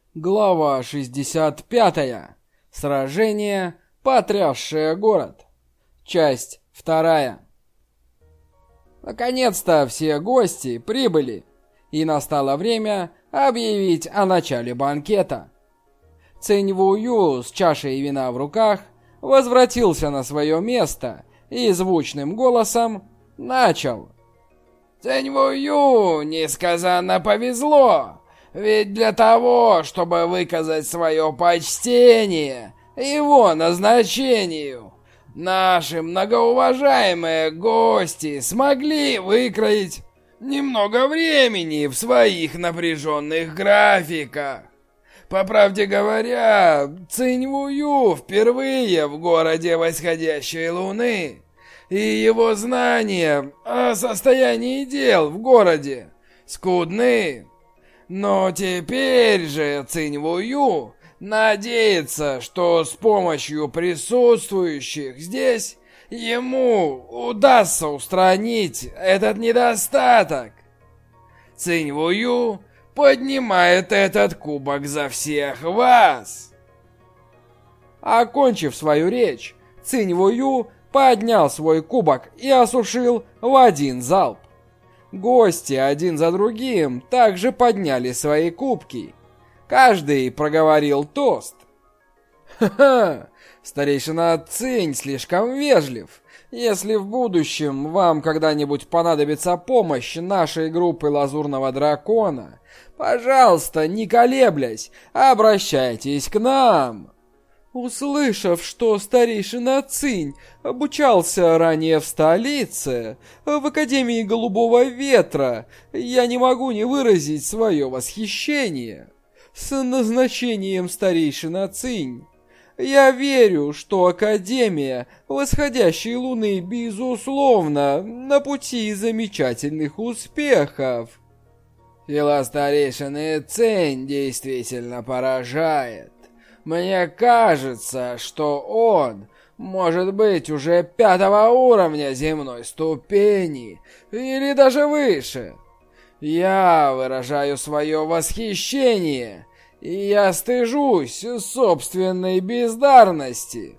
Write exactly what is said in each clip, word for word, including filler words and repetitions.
Глава шестьдесят пятая. Сражение, потрясшее город. Часть вторая. Наконец-то все гости прибыли, и настало время объявить о начале банкета. Цинь Вую с чашей вина в руках возвратился на свое место и звучным голосом начал. «Цинь Вую несказанно повезло! Ведь для того, чтобы выказать свое почтение его назначению, наши многоуважаемые гости смогли выкроить немного времени в своих напряженных графиках. По правде говоря, Цинь Вую впервые в городе восходящей луны, и его знания о состоянии дел в городе скудны. Но теперь же Цинь Вую надеется, что с помощью присутствующих здесь ему удастся устранить этот недостаток. Цинь Вую поднимает этот кубок за всех вас. Окончив свою речь, Цинь Вую поднял свой кубок и осушил в один залп. Гости один за другим также подняли свои кубки. Каждый проговорил тост. «Ха-ха! Старейшина Цинь слишком вежлив. Если в будущем вам когда-нибудь понадобится помощь нашей группы Лазурного Дракона, пожалуйста, не колеблясь, обращайтесь к нам!» Услышав, что старейшина Цинь обучался ранее в столице, в Академии Голубого Ветра, я не могу не выразить свое восхищение. С назначением старейшина Цинь я верю, что Академия Восходящей Луны безусловно на пути замечательных успехов. Сила старейшины Цинь действительно поражает. Мне кажется, что он может быть уже пятого уровня земной ступени, или даже выше. Я выражаю свое восхищение, и я стыжусь собственной бездарности.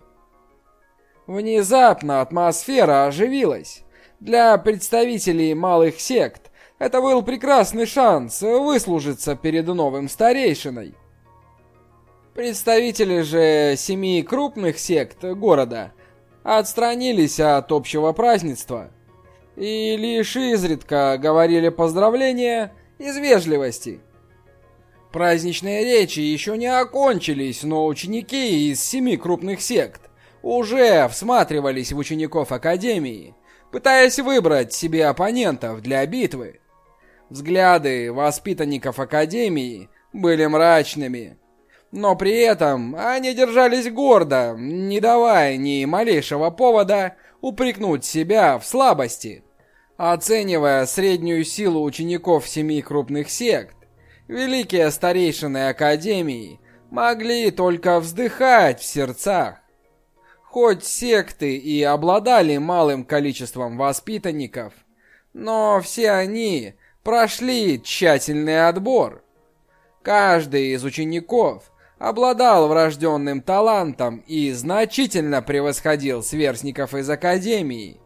Внезапно атмосфера оживилась. Для представителей малых сект это был прекрасный шанс выслужиться перед новым старейшиной. Представители же семи крупных сект города отстранились от общего празднества и лишь изредка говорили поздравления из вежливости. Праздничные речи еще не окончились, но ученики из семи крупных сект уже всматривались в учеников Академии, пытаясь выбрать себе оппонентов для битвы. Взгляды воспитанников Академии были мрачными. Но при этом они держались гордо, не давая ни малейшего повода упрекнуть себя в слабости. Оценивая среднюю силу учеников семи крупных сект, великие старейшины Академии могли только вздыхать в сердцах. Хоть секты и обладали малым количеством воспитанников, но все они прошли тщательный отбор. Каждый из учеников обладал врожденным талантом и значительно превосходил сверстников из Академии.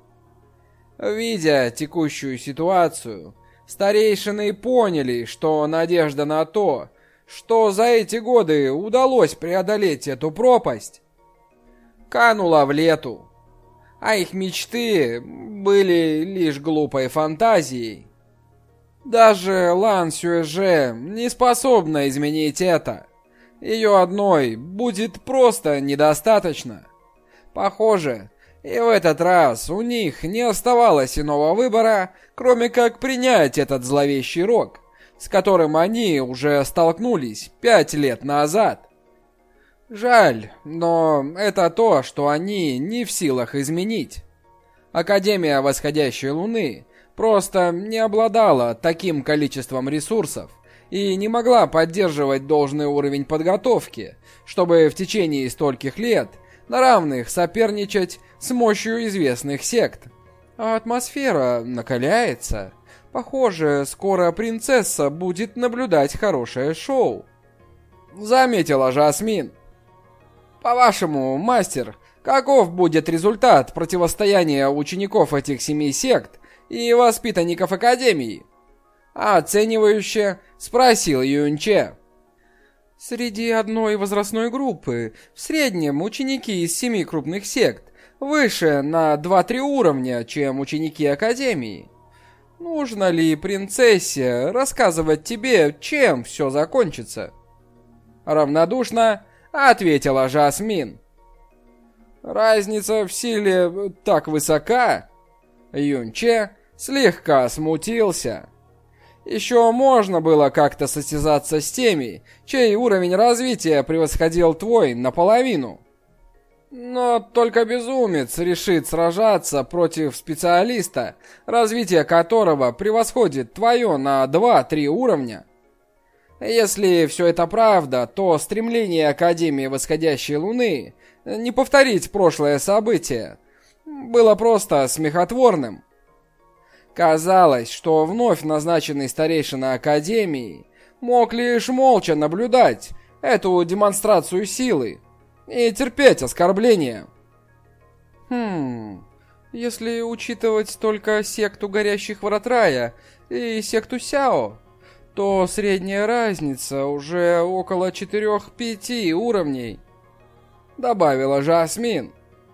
Видя текущую ситуацию, старейшины поняли, что надежда на то, что за эти годы удалось преодолеть эту пропасть, канула в лету, а их мечты были лишь глупой фантазией. Даже Лан Сюэже не способна изменить это. Ее одной будет просто недостаточно. Похоже, и в этот раз у них не оставалось иного выбора, кроме как принять этот зловещий рок, с которым они уже столкнулись пять лет назад. Жаль, но это то, что они не в силах изменить. Академия Восходящей Луны просто не обладала таким количеством ресурсов и не могла поддерживать должный уровень подготовки, чтобы в течение стольких лет на равных соперничать с мощью известных сект. А атмосфера накаляется. Похоже, скоро принцесса будет наблюдать хорошее шоу. заметила Жасмин. По-вашему, мастер, каков будет результат противостояния учеников этих семи сект и воспитанников Академии? Оценивающе спросил Юнче. Среди одной возрастной группы в среднем ученики из семи крупных сект выше на два-три уровня, чем ученики Академии. Нужно ли принцессе рассказывать тебе, чем все закончится? Равнодушно ответила Жасмин. Разница в силе так высока? Юнче слегка смутился. Еще можно было как-то состязаться с теми, чей уровень развития превосходил твой наполовину. Но только безумец решит сражаться против специалиста, развитие которого превосходит твое на два-три уровня. Если все это правда, то стремление Академии Восходящей Луны не повторить прошлое событие было просто смехотворным. Казалось, что вновь назначенный старейшина Академии мог лишь молча наблюдать эту демонстрацию силы и терпеть оскорбления. Хм, если учитывать только секту Горящих Врат Рая и секту Сяо, то средняя разница уже около четырех-пяти уровней, добавила Жасмин.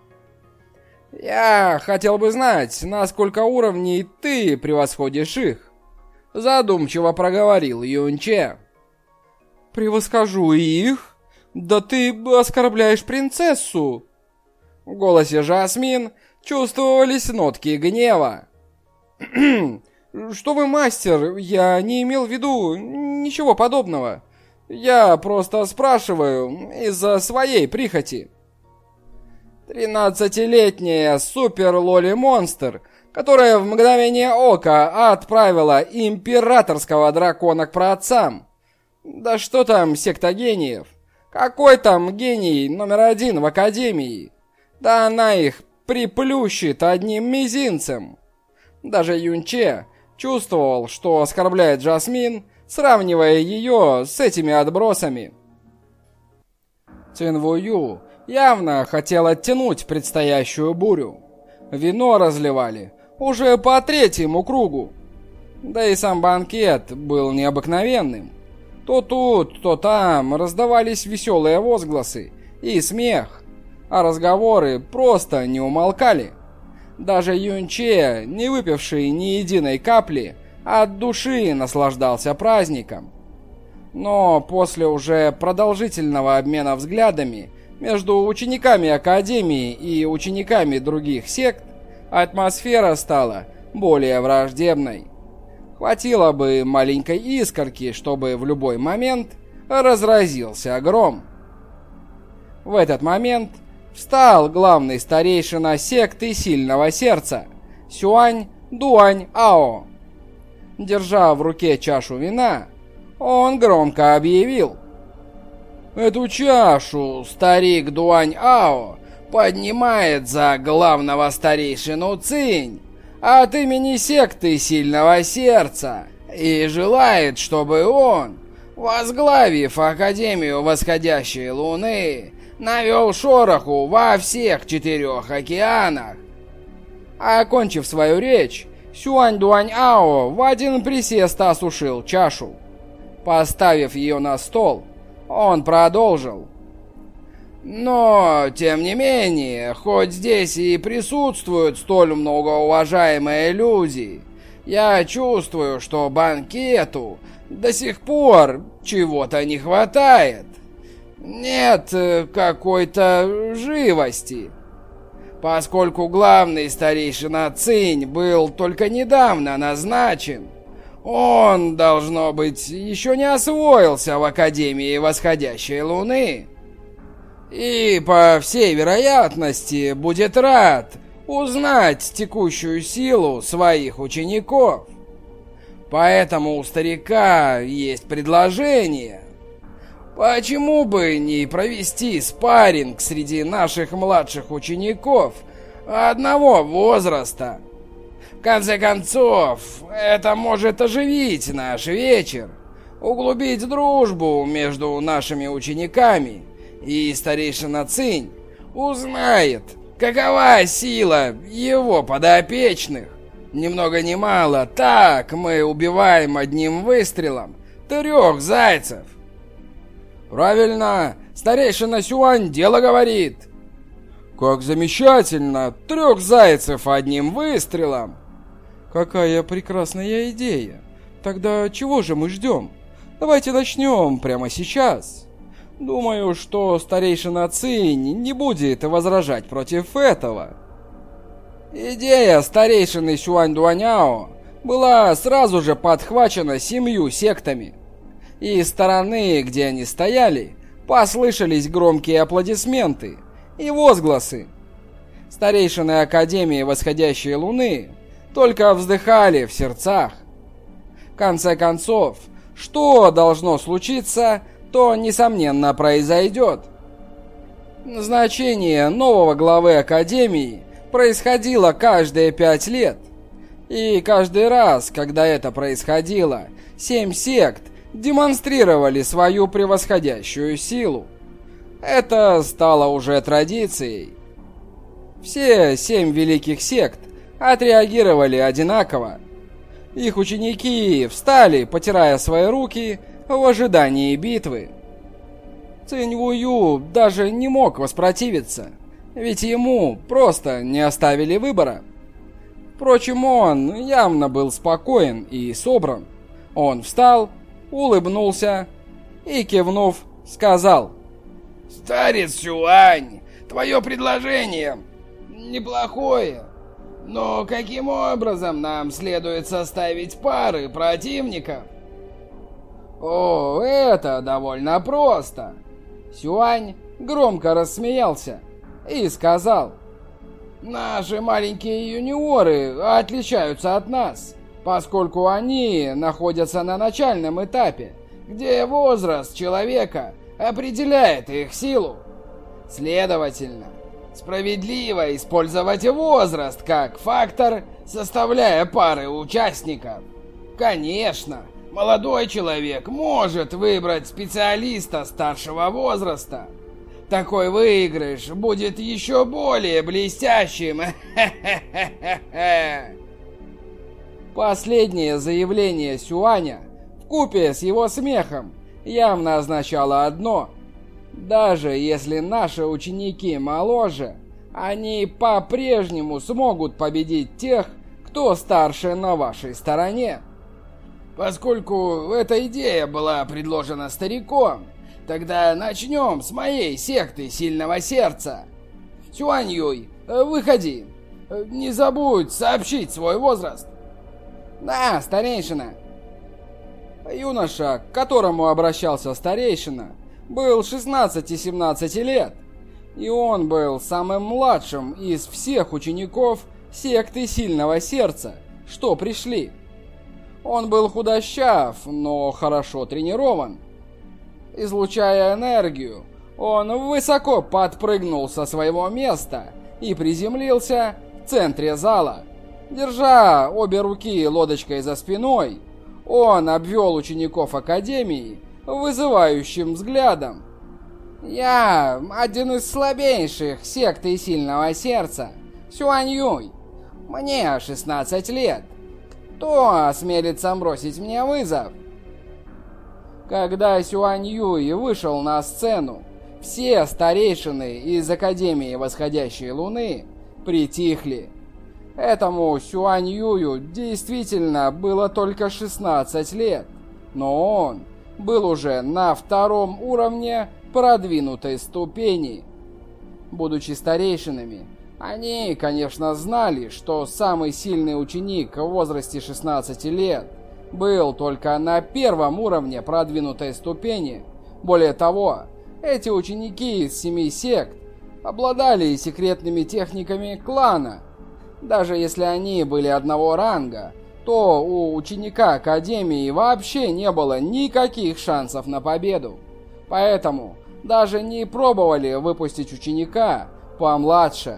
Я хотел бы знать, на сколько уровней ты превосходишь их, задумчиво проговорил Юнче. Превосхожу их? Да ты оскорбляешь принцессу. В голосе Жасмин чувствовались нотки гнева. Что вы, мастер, я не имел в виду ничего подобного. Я просто спрашиваю из-за своей прихоти. Тринадцатилетняя супер-лоли-монстр, которая в мгновение ока отправила императорского дракона к праотцам. Да что там секта гениев? Какой там гений номер один в Академии? Да она их приплющит одним мизинцем. Даже Юнче чувствовал, что оскорбляет Жасмин, сравнивая ее с этими отбросами. Цинвую явно хотел оттянуть предстоящую бурю. Вино разливали уже по третьему кругу. Да и сам банкет был необыкновенным. То тут, то там раздавались веселые возгласы и смех, а разговоры просто не умолкали. Даже Юнче, не выпивший ни единой капли, от души наслаждался праздником. Но после уже продолжительного обмена взглядами между учениками Академии и учениками других сект атмосфера стала более враждебной. Хватило бы маленькой искорки, чтобы в любой момент разразился гром. В этот момент встал главный старейшина секты Сильного Сердца Сюань Дуань Ао. Держа в руке чашу вина, он громко объявил: «Эту чашу старик Дуань Ао поднимает за главного старейшину Цинь от имени секты Сильного Сердца и желает, чтобы он, возглавив Академию Восходящей Луны, навел шороху во всех четырех океанах». Окончив свою речь, Сюань Дуань Ао в один присест осушил чашу. Поставив ее на стол, он продолжил: «Но, тем не менее, хоть здесь и присутствуют столь многоуважаемые люди, я чувствую, что банкету до сих пор чего-то не хватает. Нет какой-то живости. Поскольку главный старейшина Цинь был только недавно назначен, он, должно быть, еще не освоился в Академии Восходящей Луны. И, по всей вероятности, будет рад узнать текущую силу своих учеников. Поэтому у старика есть предложение. Почему бы не провести спарринг среди наших младших учеников одного возраста? В конце концов, это может оживить наш вечер. углубить дружбу между нашими учениками, и старейшина Цинь узнает, какова сила его подопечных. Ни много ни мало, так мы убиваем одним выстрелом трех зайцев. Правильно, старейшина Сюань дело говорит. Как замечательно, трех зайцев одним выстрелом. Какая прекрасная идея. Тогда чего же мы ждем? Давайте начнем прямо сейчас. Думаю, что старейшина Цинь не будет возражать против этого. Идея старейшины Сюань-Дуаняо была сразу же подхвачена семью сектами. И из стороны, где они стояли, послышались громкие аплодисменты и возгласы. Старейшины Академии Восходящей Луны только вздыхали в сердцах. В конце концов, что должно случиться, то, несомненно, произойдет. Назначение нового главы Академии происходило каждые пять лет. И каждый раз, когда это происходило, семь сект демонстрировали свою превосходящую силу. Это стало уже традицией. Все семь великих сект отреагировали одинаково. Их ученики встали, потирая свои руки, в ожидании битвы. Цинь Вую даже не мог воспротивиться, ведь ему просто не оставили выбора. Впрочем, он явно был спокоен и собран. Он встал, улыбнулся и, кивнув, сказал: «Старец Сюань, твое предложение неплохое, но каким образом нам следует составить пары противников?» «О, это довольно просто!» Сюань громко рассмеялся и сказал: «Наши маленькие юниоры отличаются от нас, поскольку они находятся на начальном этапе, где возраст человека определяет их силу. Следовательно, справедливо использовать возраст как фактор, составляя пары участников. Конечно, молодой человек может выбрать специалиста старшего возраста. Такой выигрыш будет еще более блестящим. Последнее заявление Сюаня, вкупе с его смехом, явно означало одно: даже если наши ученики моложе, они по-прежнему смогут победить тех, кто старше на вашей стороне. Поскольку эта идея была предложена стариком, тогда начнем с моей секты Сильного Сердца. Сюань Юй, выходи. Не забудь сообщить свой возраст. Да, старейшина. Юноша, к которому обращался старейшина, был шестнадцати-семнадцати лет, и он был самым младшим из всех учеников секты Сильного Сердца, что пришли. Он был худощав, но хорошо тренирован. Излучая энергию, он высоко подпрыгнул со своего места и приземлился в центре зала. Держа обе руки лодочкой за спиной, он обвел учеников Академии вызывающим взглядом. «Я один из слабейших секты Сильного Сердца, Сюань Юй. Мне шестнадцать лет. Кто осмелится бросить мне вызов?» Когда Сюань Юй вышел на сцену, все старейшины из Академии Восходящей Луны притихли. Этому Сюань Юю действительно было только шестнадцать лет, но он был уже на втором уровне продвинутой ступени. Будучи старейшинами, они, конечно, знали, что самый сильный ученик в возрасте шестнадцати лет был только на первом уровне продвинутой ступени. Более того, эти ученики из семи сект обладали секретными техниками клана. Даже если они были одного ранга, то у ученика Академии вообще не было никаких шансов на победу. Поэтому даже не пробовали выпустить ученика помладше.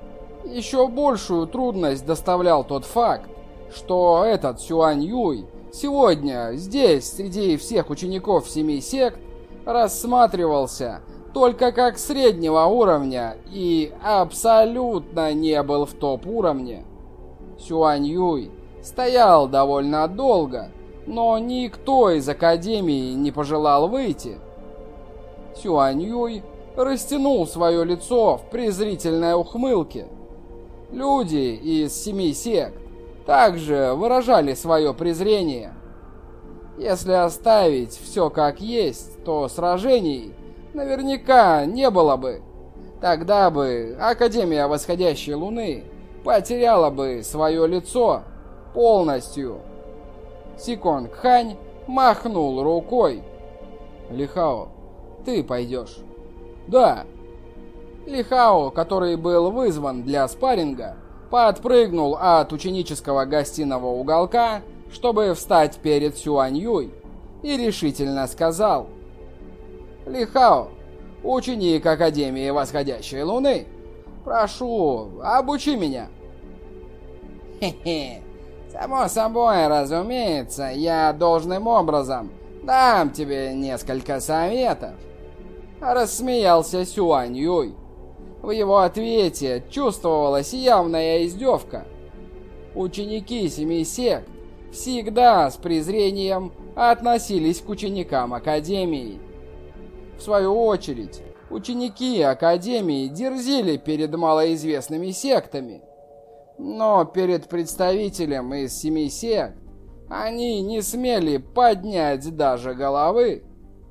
Еще большую трудность доставлял тот факт, что этот Сюань Юй Сегодня здесь, среди всех учеников семи сект, рассматривался только как среднего уровня и абсолютно не был в топ-уровне. Сюань Юй стоял довольно долго, но никто из Академии не пожелал выйти. Сюань Юй растянул свое лицо в презрительной ухмылке. Люди из семи сект также выражали свое презрение. Если оставить все как есть, то сражений наверняка не было бы. Тогда бы Академия Восходящей Луны потеряла бы свое лицо полностью. Си Конг Хань махнул рукой. Ли Хао, ты пойдешь? Да. Ли Хао, который был вызван для спарринга, подпрыгнул от ученического гостиного уголка, чтобы встать перед Сюань Юй, и решительно сказал: Ли Хао, ученик Академии Восходящей Луны, прошу, обучи меня. Хе-хе, само собой, разумеется, я должным образом дам тебе несколько советов. Рассмеялся Сюань Юй. В его ответе чувствовалась явная издевка. Ученики семи сект всегда с презрением относились к ученикам Академии. В свою очередь, ученики Академии дерзили перед малоизвестными сектами. Но перед представителем из семи сект они не смели поднять даже головы.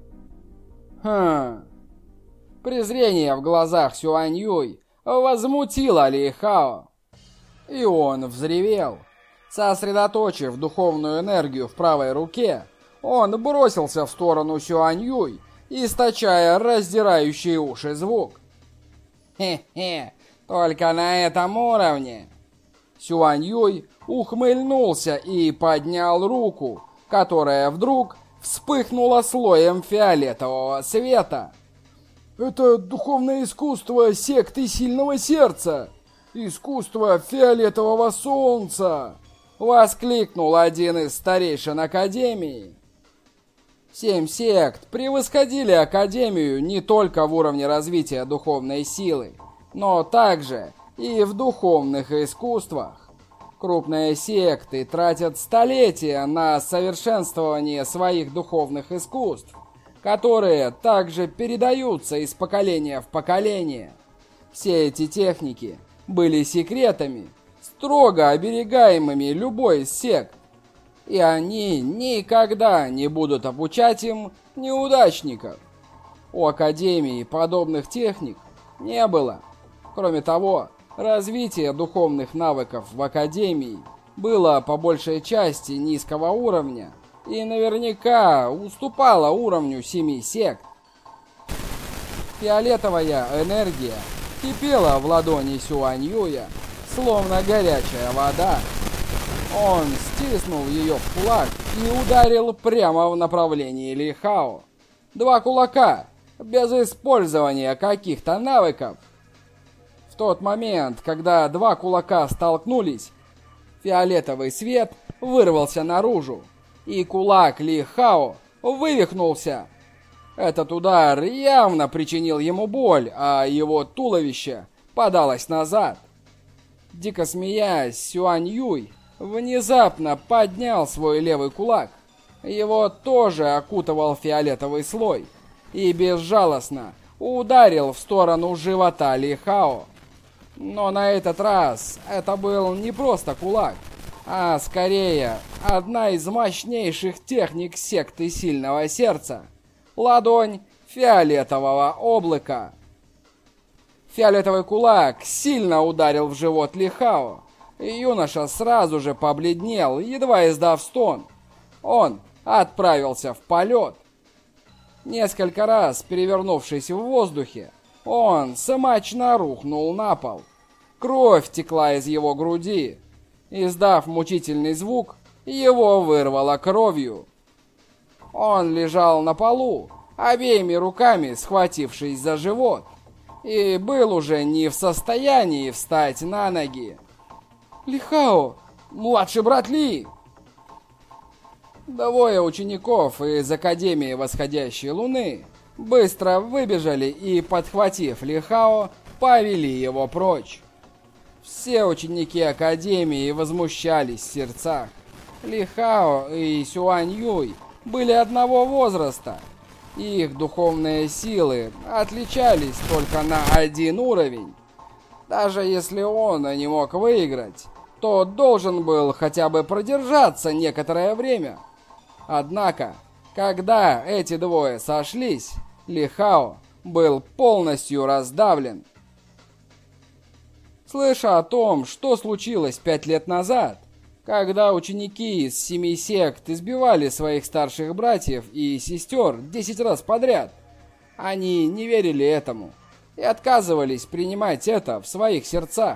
Хм... Презрение в глазах Сюань Юй возмутило Ли Хао. И он взревел. Сосредоточив духовную энергию в правой руке, он бросился в сторону Сюань Юй, источая раздирающий уши звук. Хе-хе, только на этом уровне. Сюань Юй ухмыльнулся и поднял руку, которая вдруг вспыхнула слоем фиолетового света. Это духовное искусство секты Сильного Сердца. Искусство фиолетового солнца. Воскликнул один из старейшин Академии. Семь сект превосходили Академию не только в уровне развития духовной силы, но также и в духовных искусствах. Крупные секты тратят столетия на совершенствование своих духовных искусств, которые также передаются из поколения в поколение. Все эти техники были секретами, строго оберегаемыми любой из сект, и они никогда не будут обучать им неудачников. У Академии подобных техник не было. Кроме того, развитие духовных навыков в Академии было по большей части низкого уровня и наверняка уступала уровню семи сект. Фиолетовая энергия кипела в ладони Сюань Юя, словно горячая вода. Он стиснул ее в кулак и ударил прямо в направлении Ли Хао. Два кулака, без использования каких-то навыков. В тот момент, когда два кулака столкнулись, фиолетовый свет вырвался наружу, и кулак Ли Хао вывихнулся. Этот удар явно причинил ему боль, а его туловище подалось назад. Дико смеясь, Сюань Юй внезапно поднял свой левый кулак. Его тоже окутывал фиолетовый слой и безжалостно ударил в сторону живота Ли Хао. Но на этот раз это был не просто кулак, а скорее одна из мощнейших техник секты Сильного Сердца — ладонь фиолетового облака. Фиолетовый кулак сильно ударил в живот Ли Хао, и юноша сразу же побледнел, едва издав стон. Он отправился в полет. Несколько раз перевернувшись в воздухе, он смачно рухнул на пол. Кровь текла из его груди. Издав мучительный звук, его вырвало кровью. Он лежал на полу, обеими руками схватившись за живот, и был уже не в состоянии встать на ноги. «Ли Хао, младший брат Ли!» Двое учеников из Академии Восходящей Луны быстро выбежали и, подхватив Ли Хао, повели его прочь. Все ученики Академии возмущались в сердцах. Ли Хао и Сюань Юй были одного возраста. Их духовные силы отличались только на один уровень. Даже если он не мог выиграть, то должен был хотя бы продержаться некоторое время. Однако, когда эти двое сошлись, Ли Хао был полностью раздавлен. Слыша о том, что случилось пять лет назад, когда ученики из семи сект избивали своих старших братьев и сестер десять раз подряд, они не верили этому и отказывались принимать это в своих сердцах.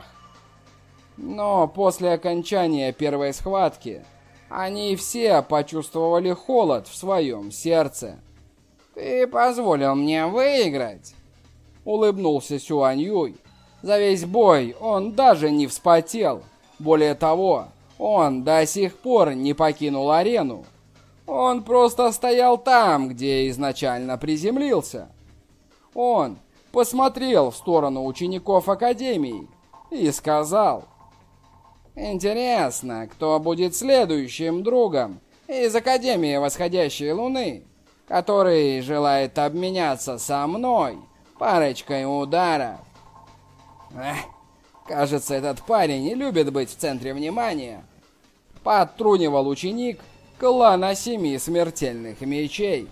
Но после окончания первой схватки они все почувствовали холод в своем сердце. «Ты позволил мне выиграть?» — улыбнулся Сюань Юй. За весь бой он даже не вспотел. Более того, он до сих пор не покинул арену. Он просто стоял там, где изначально приземлился. Он посмотрел в сторону учеников Академии и сказал: «Интересно, кто будет следующим другом из Академии Восходящей Луны, который желает обменяться со мной парочкой ударов?» Эх, кажется, этот парень не любит быть в центре внимания. Подтрунивал ученик клана Семи Смертельных Мечей.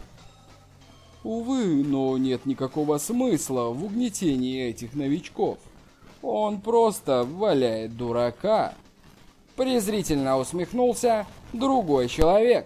Увы, но нет никакого смысла в угнетении этих новичков. Он просто валяет дурака. Презрительно усмехнулся другой человек.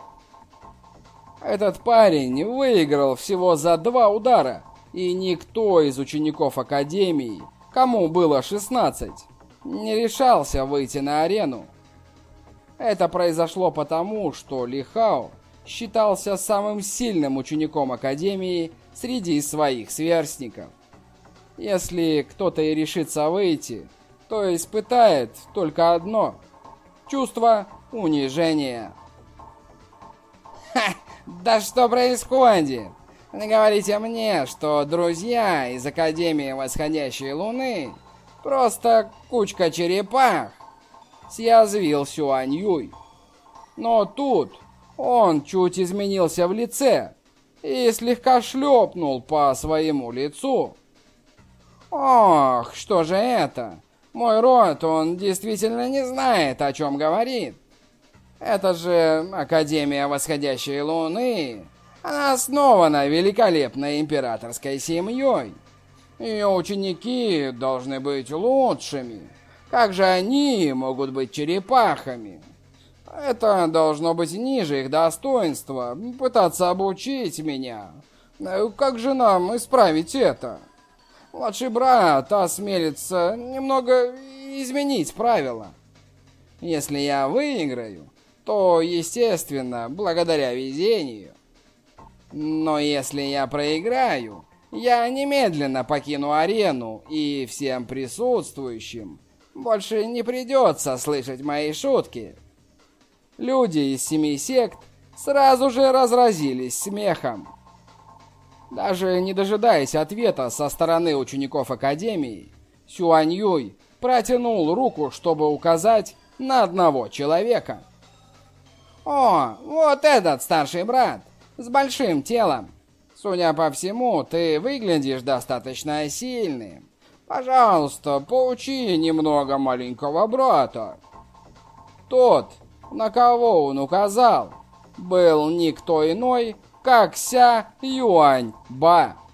Этот парень выиграл всего за два удара, и никто из учеников Академии, кому было шестнадцать, не решался выйти на арену. Это произошло потому, что Ли Хао считался самым сильным учеником Академии среди своих сверстников. Если кто-то и решится выйти, то испытает только одно — чувство унижения. Ха! Да что происходит? Не говорите мне, что друзья из Академии Восходящей Луны просто кучка черепах, съязвил Сюань Юй. Но тут он чуть изменился в лице и слегка шлепнул по своему лицу. Ох, что же это? Мой род, он действительно не знает, о чем говорит. Это же Академия Восходящей Луны. Она основана великолепной императорской семьей. Ее ученики должны быть лучшими. Как же они могут быть черепахами? Это должно быть ниже их достоинства, пытаться обучить меня. Как же нам исправить это? Младший брат осмелится немного изменить правила. Если я выиграю, то, естественно, благодаря везению. Но если я проиграю, я немедленно покину арену, и всем присутствующим больше не придется слышать мои шутки. Люди из семи сект сразу же разразились смехом. Даже не дожидаясь ответа со стороны учеников Академии, Сюань Юй протянул руку, чтобы указать на одного человека. «О, вот этот старший брат с большим телом. Судя по всему, ты выглядишь достаточно сильным. Пожалуйста, поучи немного маленького брата». Тот, на кого он указал, был никто иной, как Ся Юань Ба.